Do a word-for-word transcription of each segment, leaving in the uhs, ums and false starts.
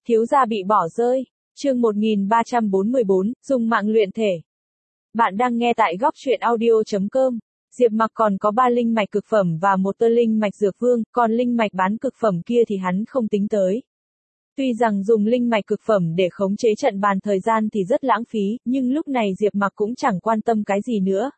Thiếu gia bị bỏ rơi. Chương một nghìn ba trăm bốn mươi bốn, dùng mạng luyện thể. Bạn đang nghe tại góc truyện audio chấm com. Diệp Mặc còn có ba linh mạch cực phẩm và một tơ linh mạch dược vương, còn linh mạch bán cực phẩm kia thì hắn không tính tới. Tuy rằng dùng linh mạch cực phẩm để khống chế trận bàn thời gian thì rất lãng phí, nhưng lúc này Diệp Mặc cũng chẳng quan tâm cái gì nữa.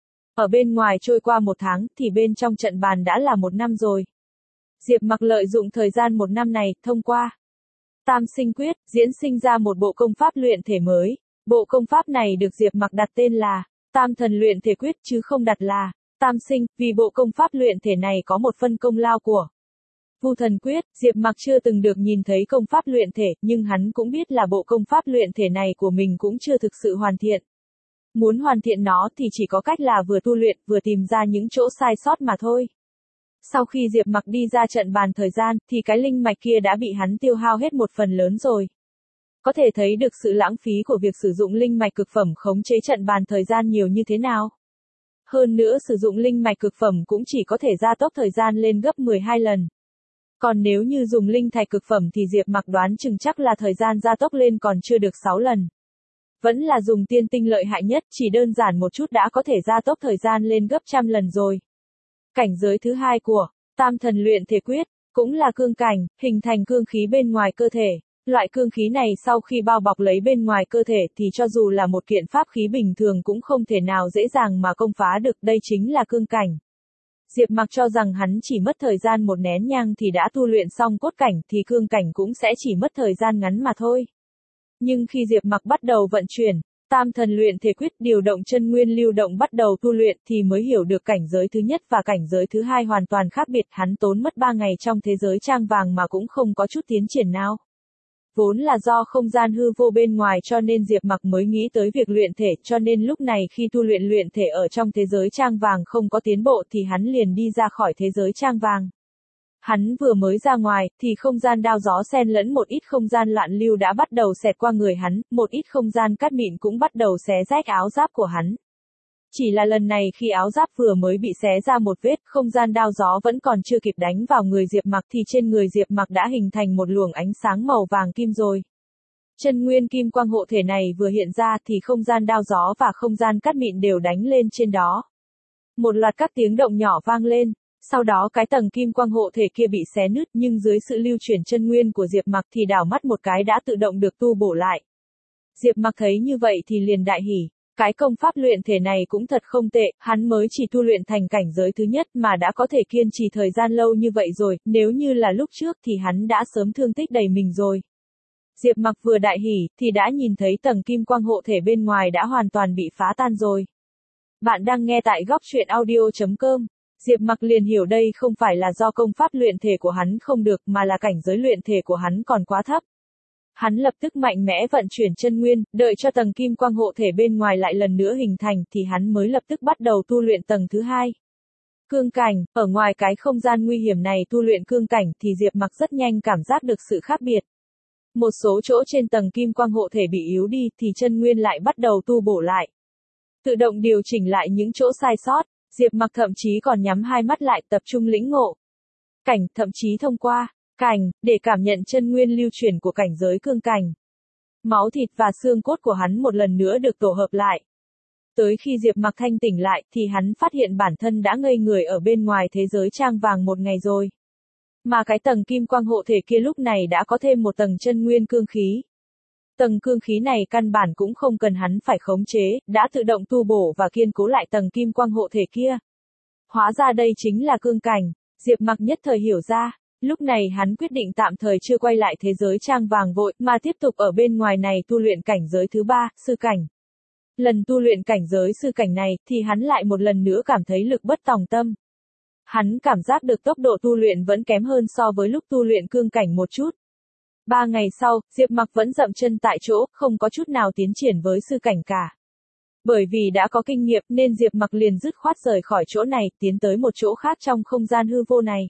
Ở bên ngoài trôi qua một tháng thì bên trong trận bàn đã là một năm rồi. Diệp Mặc lợi dụng thời gian một năm này, thông qua Tam Sinh Quyết, diễn sinh ra một bộ công pháp luyện thể mới. Bộ công pháp này được Diệp Mặc đặt tên là Tam Thần Luyện Thể Quyết chứ không đặt là Tam Sinh, vì bộ công pháp luyện thể này có một phân công lao của Vu Thần Quyết. Diệp Mặc chưa từng được nhìn thấy công pháp luyện thể, nhưng hắn cũng biết là bộ công pháp luyện thể này của mình cũng chưa thực sự hoàn thiện. Muốn hoàn thiện nó thì chỉ có cách là vừa tu luyện, vừa tìm ra những chỗ sai sót mà thôi. Sau khi Diệp Mặc đi ra trận bàn thời gian, thì cái linh mạch kia đã bị hắn tiêu hao hết một phần lớn rồi. Có thể thấy được sự lãng phí của việc sử dụng linh mạch cực phẩm khống chế trận bàn thời gian nhiều như thế nào. Hơn nữa sử dụng linh mạch cực phẩm cũng chỉ có thể gia tốc thời gian lên gấp mười hai lần. Còn nếu như dùng linh thạch cực phẩm thì Diệp Mặc đoán chừng chắc là thời gian gia tốc lên còn chưa được sáu lần. Vẫn là dùng tiên tinh lợi hại nhất, chỉ đơn giản một chút đã có thể gia tốc thời gian lên gấp trăm lần rồi. Cảnh giới thứ hai của Tam Thần Luyện Thể Quyết, cũng là cương cảnh, hình thành cương khí bên ngoài cơ thể. Loại cương khí này sau khi bao bọc lấy bên ngoài cơ thể thì cho dù là một kiện pháp khí bình thường cũng không thể nào dễ dàng mà công phá được, đây chính là cương cảnh. Diệp Mặc cho rằng hắn chỉ mất thời gian một nén nhang thì đã tu luyện xong cốt cảnh thì cương cảnh cũng sẽ chỉ mất thời gian ngắn mà thôi. Nhưng khi Diệp Mặc bắt đầu vận chuyển Tam Thần Luyện Thể Quyết, điều động chân nguyên lưu động bắt đầu tu luyện thì mới hiểu được cảnh giới thứ nhất và cảnh giới thứ hai hoàn toàn khác biệt. Hắn tốn mất ba ngày trong thế giới trang vàng mà cũng không có chút tiến triển nào. Vốn là do không gian hư vô bên ngoài cho nên Diệp Mặc mới nghĩ tới việc luyện thể, cho nên lúc này khi tu luyện luyện thể ở trong thế giới trang vàng không có tiến bộ thì hắn liền đi ra khỏi thế giới trang vàng. Hắn vừa mới ra ngoài, thì không gian đao gió xen lẫn một ít không gian loạn lưu đã bắt đầu xẹt qua người hắn, một ít không gian cát mịn cũng bắt đầu xé rách áo giáp của hắn. Chỉ là lần này khi áo giáp vừa mới bị xé ra một vết, không gian đao gió vẫn còn chưa kịp đánh vào người Diệp Mặc thì trên người Diệp Mặc đã hình thành một luồng ánh sáng màu vàng kim rồi. Chân nguyên kim quang hộ thể này vừa hiện ra thì không gian đao gió và không gian cát mịn đều đánh lên trên đó. Một loạt các tiếng động nhỏ vang lên. Sau đó cái tầng kim quang hộ thể kia bị xé nứt, nhưng dưới sự lưu chuyển chân nguyên của Diệp Mặc thì đảo mắt một cái đã tự động được tu bổ lại. Diệp Mặc thấy như vậy thì liền đại hỉ. Cái công pháp luyện thể này cũng thật không tệ, hắn mới chỉ tu luyện thành cảnh giới thứ nhất mà đã có thể kiên trì thời gian lâu như vậy rồi, nếu như là lúc trước thì hắn đã sớm thương tích đầy mình rồi. Diệp Mặc vừa đại hỉ thì đã nhìn thấy tầng kim quang hộ thể bên ngoài đã hoàn toàn bị phá tan rồi. Bạn đang nghe tại góc truyện audio chấm com. Diệp Mặc liền hiểu đây không phải là do công pháp luyện thể của hắn không được mà là cảnh giới luyện thể của hắn còn quá thấp. Hắn lập tức mạnh mẽ vận chuyển chân nguyên, đợi cho tầng kim quang hộ thể bên ngoài lại lần nữa hình thành thì hắn mới lập tức bắt đầu tu luyện tầng thứ hai. Cương cảnh, ở ngoài cái không gian nguy hiểm này tu luyện cương cảnh thì Diệp Mặc rất nhanh cảm giác được sự khác biệt. Một số chỗ trên tầng kim quang hộ thể bị yếu đi thì chân nguyên lại bắt đầu tu bổ lại. Tự động điều chỉnh lại những chỗ sai sót. Diệp Mặc thậm chí còn nhắm hai mắt lại tập trung lĩnh ngộ cảnh, thậm chí thông qua cảnh để cảm nhận chân nguyên lưu chuyển của cảnh giới cương cảnh. Máu thịt và xương cốt của hắn một lần nữa được tổ hợp lại. Tới khi Diệp Mặc thanh tỉnh lại thì hắn phát hiện bản thân đã ngây người ở bên ngoài thế giới trang vàng một ngày rồi. Mà cái tầng kim quang hộ thể kia lúc này đã có thêm một tầng chân nguyên cương khí. Tầng cương khí này căn bản cũng không cần hắn phải khống chế, đã tự động tu bổ và kiên cố lại tầng kim quang hộ thể kia. Hóa ra đây chính là cương cảnh. Diệp Mặc nhất thời hiểu ra, lúc này hắn quyết định tạm thời chưa quay lại thế giới trang vàng vội, mà tiếp tục ở bên ngoài này tu luyện cảnh giới thứ ba, sư cảnh. Lần tu luyện cảnh giới sư cảnh này, thì hắn lại một lần nữa cảm thấy lực bất tòng tâm. Hắn cảm giác được tốc độ tu luyện vẫn kém hơn so với lúc tu luyện cương cảnh một chút. Ba ngày sau, Diệp Mặc vẫn dậm chân tại chỗ, không có chút nào tiến triển với sư cảnh cả. Bởi vì đã có kinh nghiệm nên Diệp Mặc liền dứt khoát rời khỏi chỗ này, tiến tới một chỗ khác trong không gian hư vô này.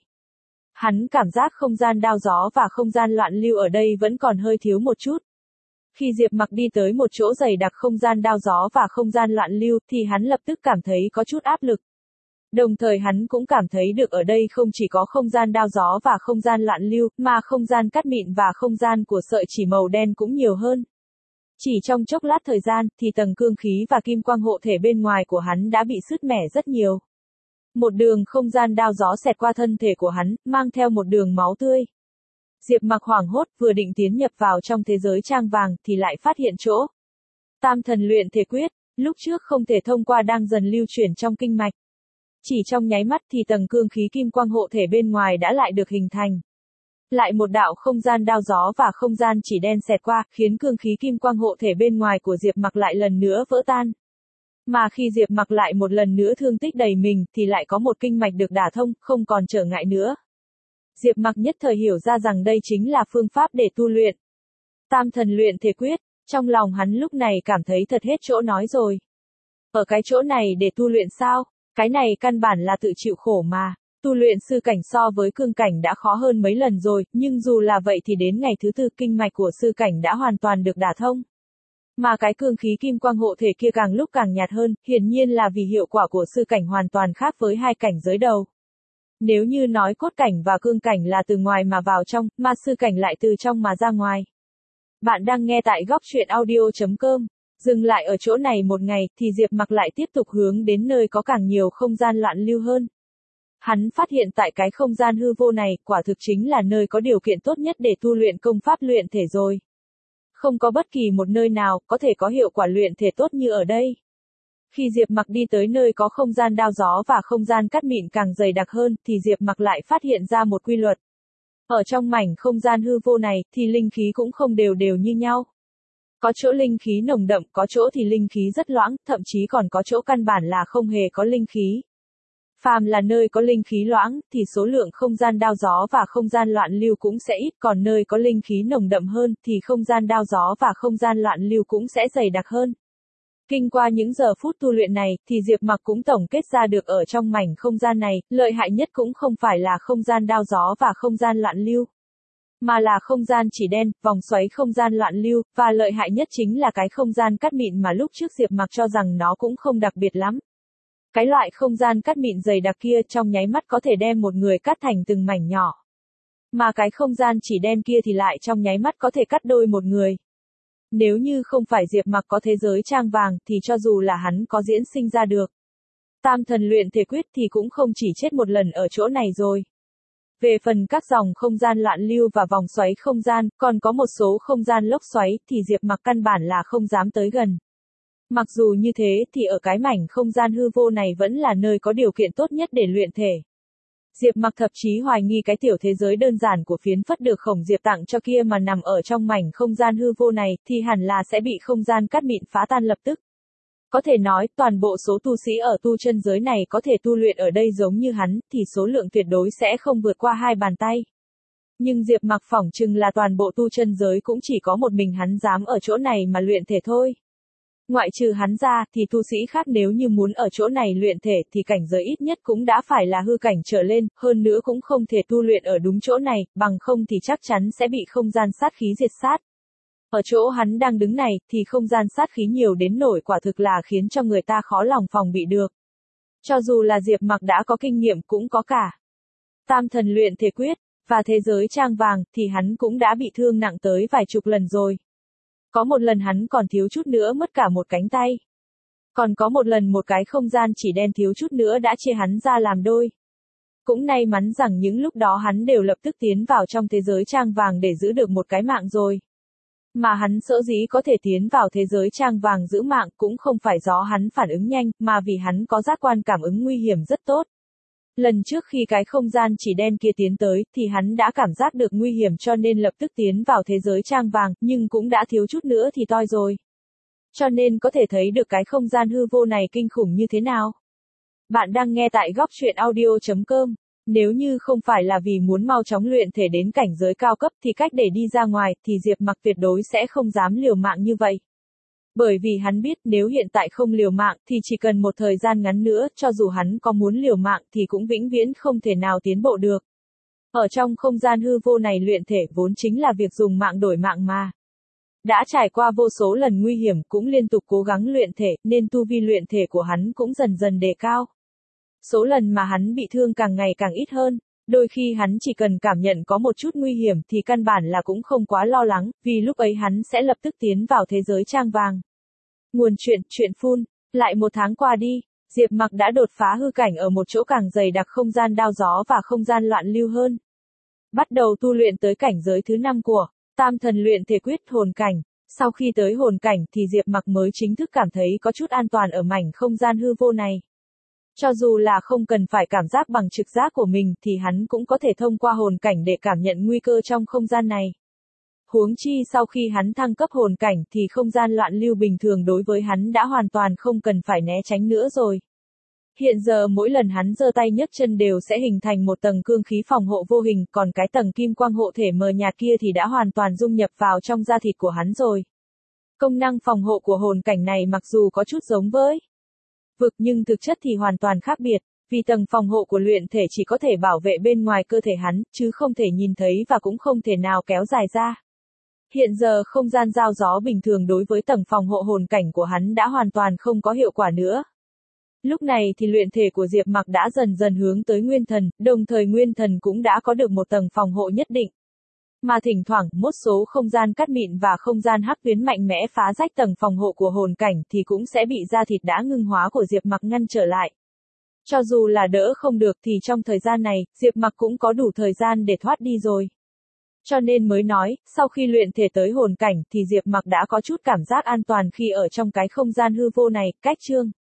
Hắn cảm giác không gian đao gió và không gian loạn lưu ở đây vẫn còn hơi thiếu một chút. Khi Diệp Mặc đi tới một chỗ dày đặc không gian đao gió và không gian loạn lưu thì hắn lập tức cảm thấy có chút áp lực. Đồng thời hắn cũng cảm thấy được ở đây không chỉ có không gian đao gió và không gian loạn lưu, mà không gian cát mịn và không gian của sợi chỉ màu đen cũng nhiều hơn. Chỉ trong chốc lát thời gian, thì tầng cương khí và kim quang hộ thể bên ngoài của hắn đã bị sứt mẻ rất nhiều. Một đường không gian đao gió xẹt qua thân thể của hắn, mang theo một đường máu tươi. Diệp Mặc hoảng hốt, vừa định tiến nhập vào trong thế giới trang vàng, thì lại phát hiện chỗ Tam thần luyện thể quyết, lúc trước không thể thông qua đang dần lưu chuyển trong kinh mạch. Chỉ trong nháy mắt thì tầng cương khí kim quang hộ thể bên ngoài đã lại được hình thành. Lại một đạo không gian đao gió và không gian chỉ đen xẹt qua, khiến cương khí kim quang hộ thể bên ngoài của Diệp Mặc lại lần nữa vỡ tan. Mà khi Diệp Mặc lại một lần nữa thương tích đầy mình, thì lại có một kinh mạch được đả thông, không còn trở ngại nữa. Diệp Mặc nhất thời hiểu ra rằng đây chính là phương pháp để tu luyện Tam thần luyện thể quyết, trong lòng hắn lúc này cảm thấy thật hết chỗ nói rồi. Ở cái chỗ này để tu luyện sao? Cái này căn bản là tự chịu khổ mà. Tu luyện sư cảnh so với cương cảnh đã khó hơn mấy lần rồi, nhưng dù là vậy thì đến ngày thứ tư kinh mạch của sư cảnh đã hoàn toàn được đả thông. Mà cái cương khí kim quang hộ thể kia càng lúc càng nhạt hơn, hiển nhiên là vì hiệu quả của sư cảnh hoàn toàn khác với hai cảnh giới đầu. Nếu như nói cốt cảnh và cương cảnh là từ ngoài mà vào trong, mà sư cảnh lại từ trong mà ra ngoài. Bạn đang nghe tại góc truyện audio chấm com. Dừng lại ở chỗ này một ngày, thì Diệp Mặc lại tiếp tục hướng đến nơi có càng nhiều không gian loạn lưu hơn. Hắn phát hiện tại cái không gian hư vô này, quả thực chính là nơi có điều kiện tốt nhất để tu luyện công pháp luyện thể rồi. Không có bất kỳ một nơi nào có thể có hiệu quả luyện thể tốt như ở đây. Khi Diệp Mặc đi tới nơi có không gian đao gió và không gian cát mịn càng dày đặc hơn, thì Diệp Mặc lại phát hiện ra một quy luật. Ở trong mảnh không gian hư vô này, thì linh khí cũng không đều đều như nhau. Có chỗ linh khí nồng đậm, có chỗ thì linh khí rất loãng, thậm chí còn có chỗ căn bản là không hề có linh khí. Phàm là nơi có linh khí loãng, thì số lượng không gian đao gió và không gian loạn lưu cũng sẽ ít, còn nơi có linh khí nồng đậm hơn, thì không gian đao gió và không gian loạn lưu cũng sẽ dày đặc hơn. Kinh qua những giờ phút tu luyện này, thì Diệp Mặc cũng tổng kết ra được ở trong mảnh không gian này, lợi hại nhất cũng không phải là không gian đao gió và không gian loạn lưu, mà là không gian chỉ đen, vòng xoáy không gian loạn lưu, và lợi hại nhất chính là cái không gian cát mịn mà lúc trước Diệp Mặc cho rằng nó cũng không đặc biệt lắm. Cái loại không gian cát mịn dày đặc kia trong nháy mắt có thể đem một người cắt thành từng mảnh nhỏ. Mà cái không gian chỉ đen kia thì lại trong nháy mắt có thể cắt đôi một người. Nếu như không phải Diệp Mặc có thế giới trang vàng, thì cho dù là hắn có diễn sinh ra được Tam thần luyện thể quyết thì cũng không chỉ chết một lần ở chỗ này rồi. Về phần các dòng không gian loạn lưu và vòng xoáy không gian, còn có một số không gian lốc xoáy, thì Diệp Mặc căn bản là không dám tới gần. Mặc dù như thế, thì ở cái mảnh không gian hư vô này vẫn là nơi có điều kiện tốt nhất để luyện thể. Diệp Mặc thậm chí hoài nghi cái tiểu thế giới đơn giản của phiến phất được Khổng Diệp tặng cho kia mà nằm ở trong mảnh không gian hư vô này, thì hẳn là sẽ bị không gian cát mịn phá tan lập tức. Có thể nói, toàn bộ số tu sĩ ở tu chân giới này có thể tu luyện ở đây giống như hắn, thì số lượng tuyệt đối sẽ không vượt qua hai bàn tay. Nhưng Diệp Mặc phỏng chừng là toàn bộ tu chân giới cũng chỉ có một mình hắn dám ở chỗ này mà luyện thể thôi. Ngoại trừ hắn ra, thì tu sĩ khác nếu như muốn ở chỗ này luyện thể thì cảnh giới ít nhất cũng đã phải là hư cảnh trở lên, hơn nữa cũng không thể tu luyện ở đúng chỗ này, bằng không thì chắc chắn sẽ bị không gian sát khí diệt sát. Ở chỗ hắn đang đứng này, thì không gian sát khí nhiều đến nổi quả thực là khiến cho người ta khó lòng phòng bị được. Cho dù là Diệp Mặc đã có kinh nghiệm cũng có cả Tam thần luyện thể quyết, và thế giới trang vàng, thì hắn cũng đã bị thương nặng tới vài chục lần rồi. Có một lần hắn còn thiếu chút nữa mất cả một cánh tay. Còn có một lần một cái không gian chỉ đen thiếu chút nữa đã chia hắn ra làm đôi. Cũng may mắn rằng những lúc đó hắn đều lập tức tiến vào trong thế giới trang vàng để giữ được một cái mạng rồi. Mà hắn sở dĩ có thể tiến vào thế giới trang vàng giữ mạng cũng không phải do hắn phản ứng nhanh, mà vì hắn có giác quan cảm ứng nguy hiểm rất tốt. Lần trước khi cái không gian chỉ đen kia tiến tới, thì hắn đã cảm giác được nguy hiểm cho nên lập tức tiến vào thế giới trang vàng, nhưng cũng đã thiếu chút nữa thì toi rồi. Cho nên có thể thấy được cái không gian hư vô này kinh khủng như thế nào. Bạn đang nghe tại góc truyện audio chấm com. Nếu như không phải là vì muốn mau chóng luyện thể đến cảnh giới cao cấp thì cách để đi ra ngoài, thì Diệp Mặc tuyệt đối sẽ không dám liều mạng như vậy. Bởi vì hắn biết nếu hiện tại không liều mạng thì chỉ cần một thời gian ngắn nữa, cho dù hắn có muốn liều mạng thì cũng vĩnh viễn không thể nào tiến bộ được. Ở trong không gian hư vô này luyện thể vốn chính là việc dùng mạng đổi mạng mà. Đã trải qua vô số lần nguy hiểm cũng liên tục cố gắng luyện thể, nên tu vi luyện thể của hắn cũng dần dần đề cao. Số lần mà hắn bị thương càng ngày càng ít hơn, đôi khi hắn chỉ cần cảm nhận có một chút nguy hiểm thì căn bản là cũng không quá lo lắng, vì lúc ấy hắn sẽ lập tức tiến vào thế giới trang vàng. Nguồn chuyện, chuyện phun, lại một tháng qua đi, Diệp Mặc đã đột phá hư cảnh ở một chỗ càng dày đặc không gian đao gió và không gian loạn lưu hơn. Bắt đầu tu luyện tới cảnh giới thứ năm của Tam Thần Luyện Thể Quyết hồn cảnh. Sau khi tới hồn cảnh thì Diệp Mặc mới chính thức cảm thấy có chút an toàn ở mảnh không gian hư vô này. Cho dù là không cần phải cảm giác bằng trực giác của mình thì hắn cũng có thể thông qua hồn cảnh để cảm nhận nguy cơ trong không gian này. Huống chi sau khi hắn thăng cấp hồn cảnh thì không gian loạn lưu bình thường đối với hắn đã hoàn toàn không cần phải né tránh nữa rồi. Hiện giờ mỗi lần hắn giơ tay nhấc chân đều sẽ hình thành một tầng cương khí phòng hộ vô hình, còn cái tầng kim quang hộ thể mờ nhạt kia thì đã hoàn toàn dung nhập vào trong da thịt của hắn rồi. Công năng phòng hộ của hồn cảnh này mặc dù có chút giống với vực nhưng thực chất thì hoàn toàn khác biệt, vì tầng phòng hộ của luyện thể chỉ có thể bảo vệ bên ngoài cơ thể hắn, chứ không thể nhìn thấy và cũng không thể nào kéo dài ra. Hiện giờ không gian giao gió bình thường đối với tầng phòng hộ hồn cảnh của hắn đã hoàn toàn không có hiệu quả nữa. Lúc này thì luyện thể của Diệp Mặc đã dần dần hướng tới nguyên thần, đồng thời nguyên thần cũng đã có được một tầng phòng hộ nhất định. Mà thỉnh thoảng, một số không gian cắt mịn và không gian hắc tuyến mạnh mẽ phá rách tầng phòng hộ của hồn cảnh thì cũng sẽ bị da thịt đã ngưng hóa của Diệp Mặc ngăn trở lại. Cho dù là đỡ không được thì trong thời gian này, Diệp Mặc cũng có đủ thời gian để thoát đi rồi. Cho nên mới nói, sau khi luyện thể tới hồn cảnh thì Diệp Mặc đã có chút cảm giác an toàn khi ở trong cái không gian hư vô này, cách chương